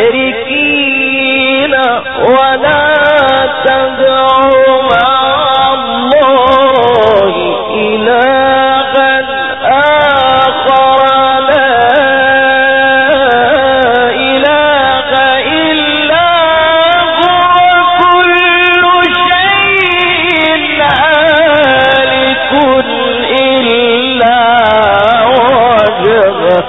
المشركين ولا تدعوا مع الله إلها آخر لا إله إلا هو كل شيء هالك إلا وجهه.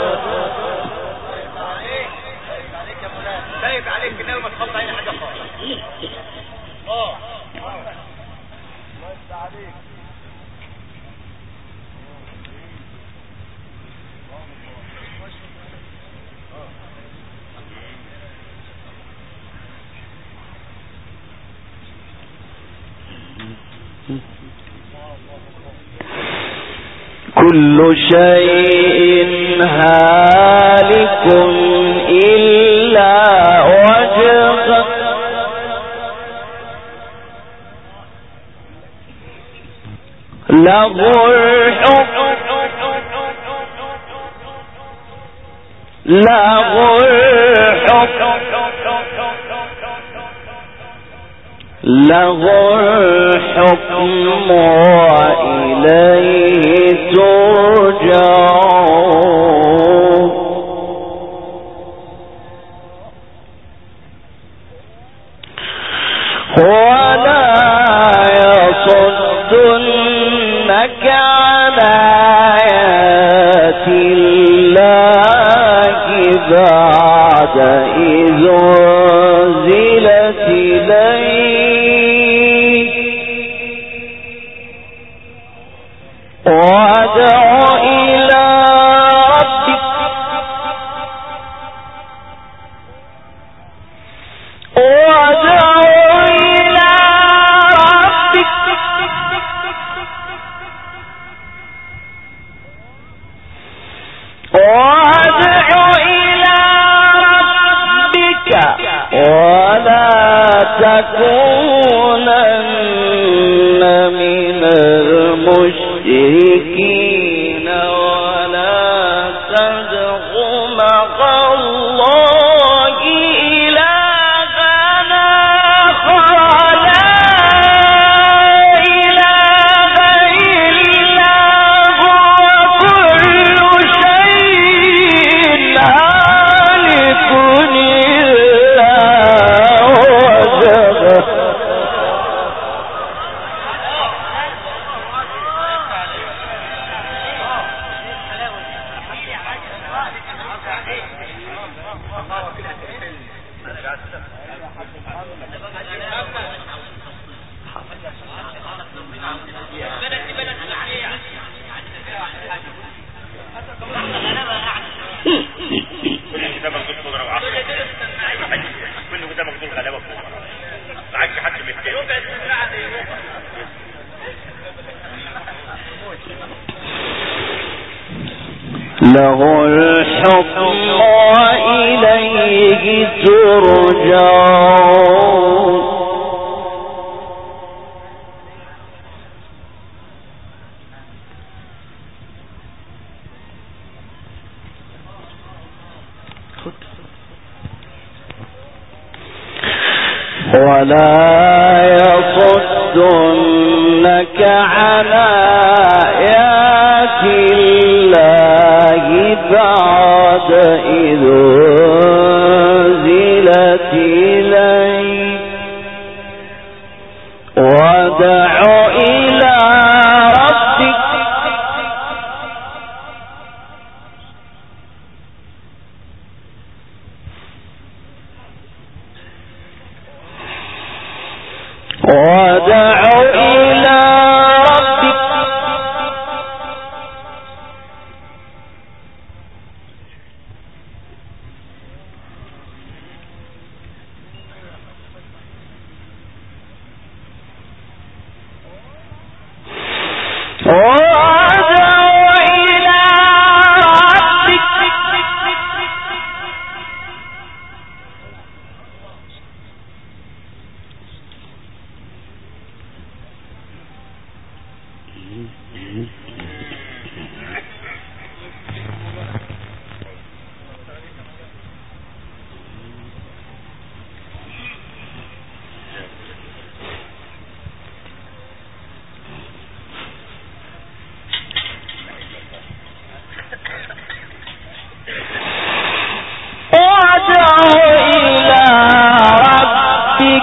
كل شيء هالك إلا وجهه له الحكم وإليه ترجعون. ولا يصدنك عن آيات الله بعد إذ أنزلت إليك وادع إلى ربك ولا تكونن من المشركين ولا تدع مع الله إلها آخر لا إله إلا هو كل شيء هالك إلا وجهه. له الحكم وإليه ترجعون. ولا يصدنك عن آيات الله بعد إذ أنزلت إليك وادع إلى ربك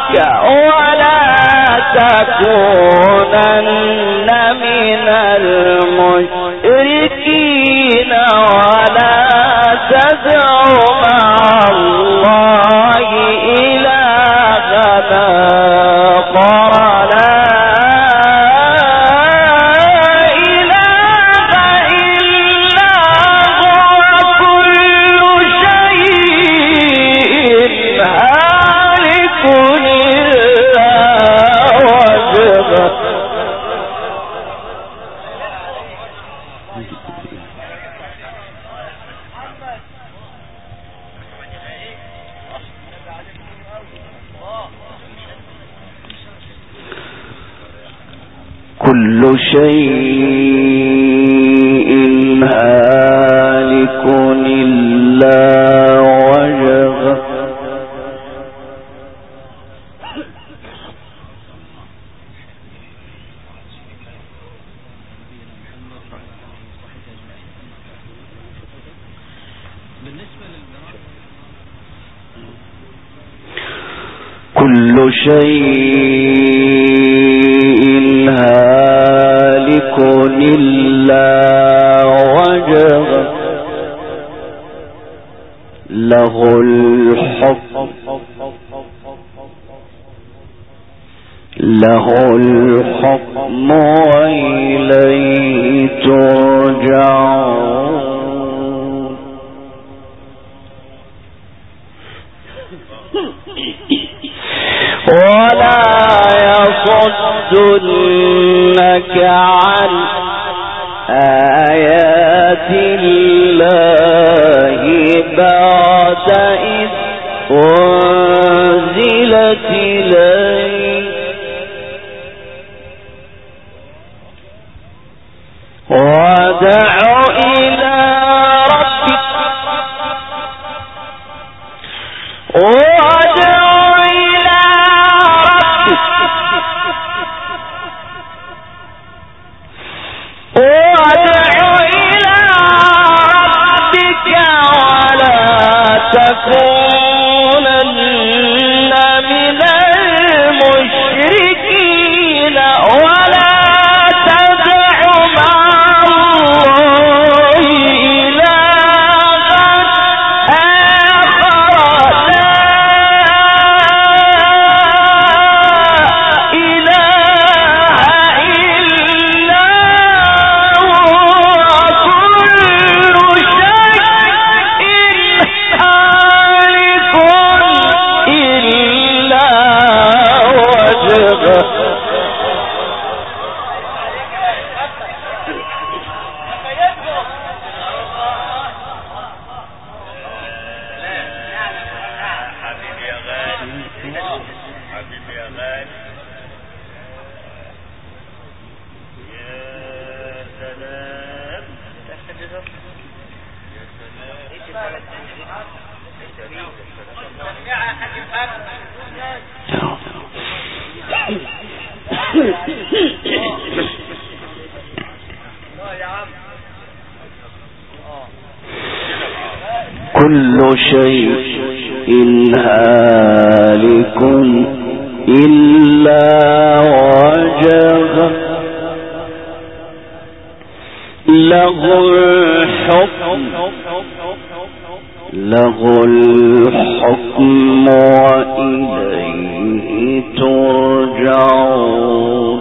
ولا تكونن من المشركين ولا تدع مع الله إلهنا آخر لا إله إلا هو كل شيء هالك إلا وجهه كل شيء هالك إلا وجهه كل شيء هالك إلا وجهه له الحكم وإليه ترجعون ولا يصدنك عن آيات الله بعد إذ أنزلت إليك وادع إلى ربك تكونن من المشركين ولا تدع مع الله إلها آخر لا إله إلا هو كل شيء هالك إلا وجهه كل شيء هالك إلا وجهه له الحكم وإليه ترجعون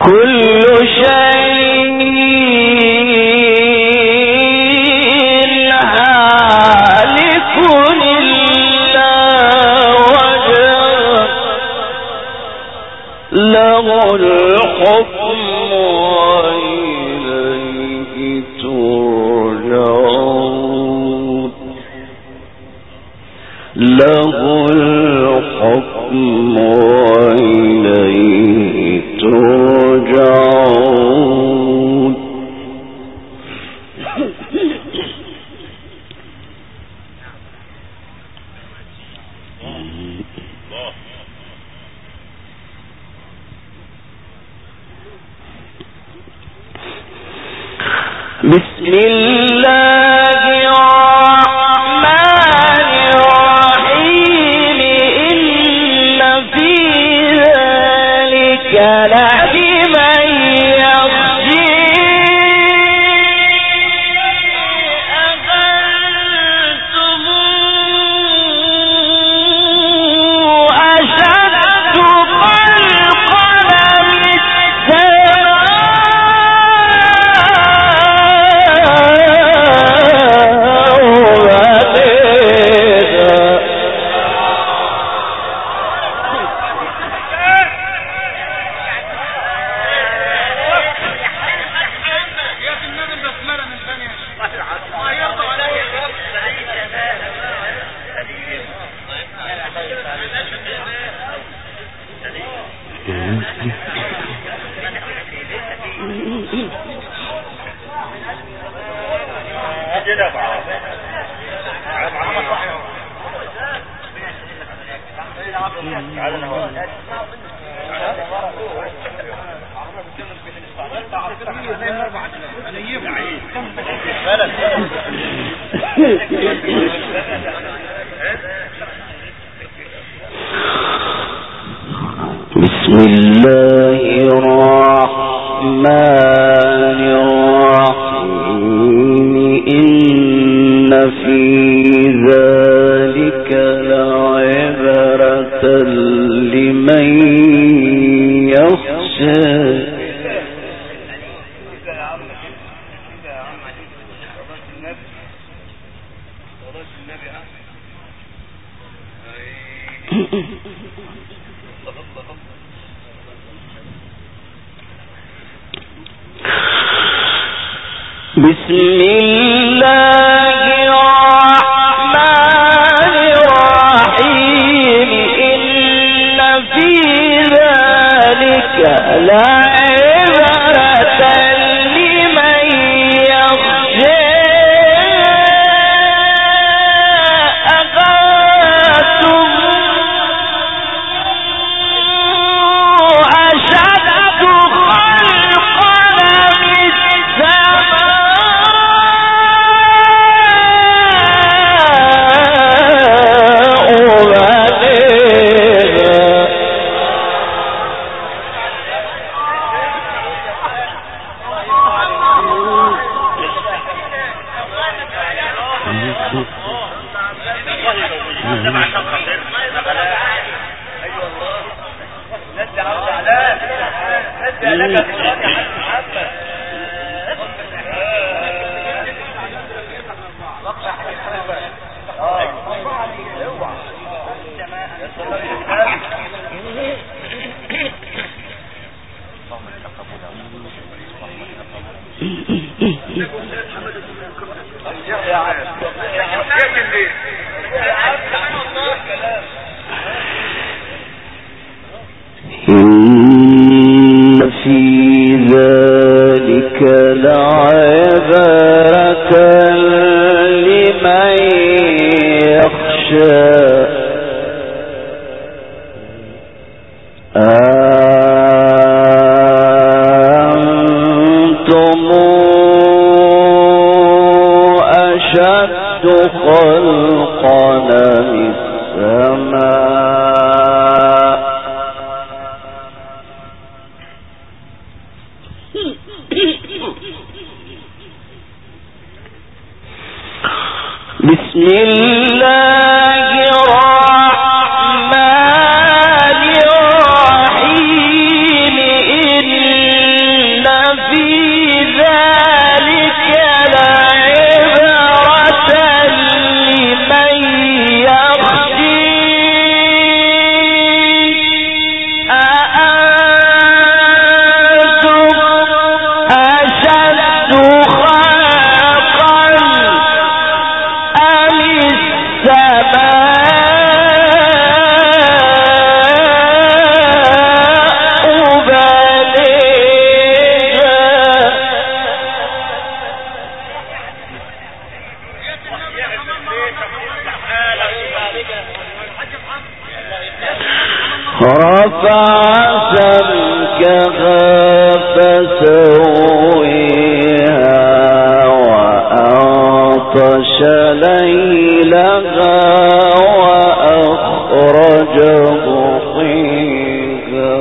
كل شيء هالك إلا وجهه له الحكم وإليه ترجعون له الحكم وإليه ترجعون بسم الله الرحمن الرحيم إن في ذلك لمن يخشى أأنتم أشد خلقا من بسم الله الرحمن الرحيم إن في ذلك لعبرة لمن يخشى بسم الله الرحمن الرحيم إن في ذلك لعبرة لمن يخشى أأنتم أشد خلقا من إن في ذلك لعبرة لمن يخشى أأنتم أشد خلقا من السماء بسم الله الرحمن الرحيم إن رفع سمكها فسويها وأغطش ليلها وأخرج ضحيها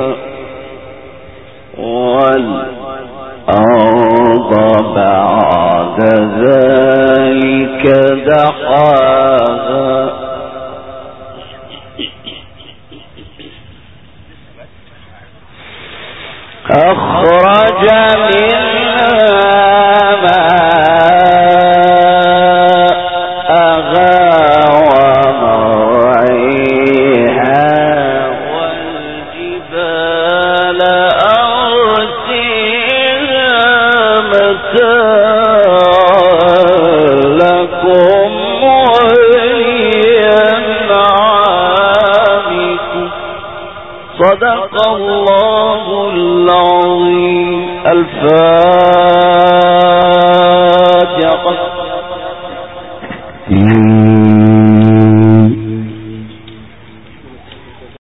والأرض بعد ذلك دحاها أخرج منها ماءها ومرعيها والجبال أرسيها متاعا لكم ولأنعامكم. صدق الله العظيم. الفاتحة.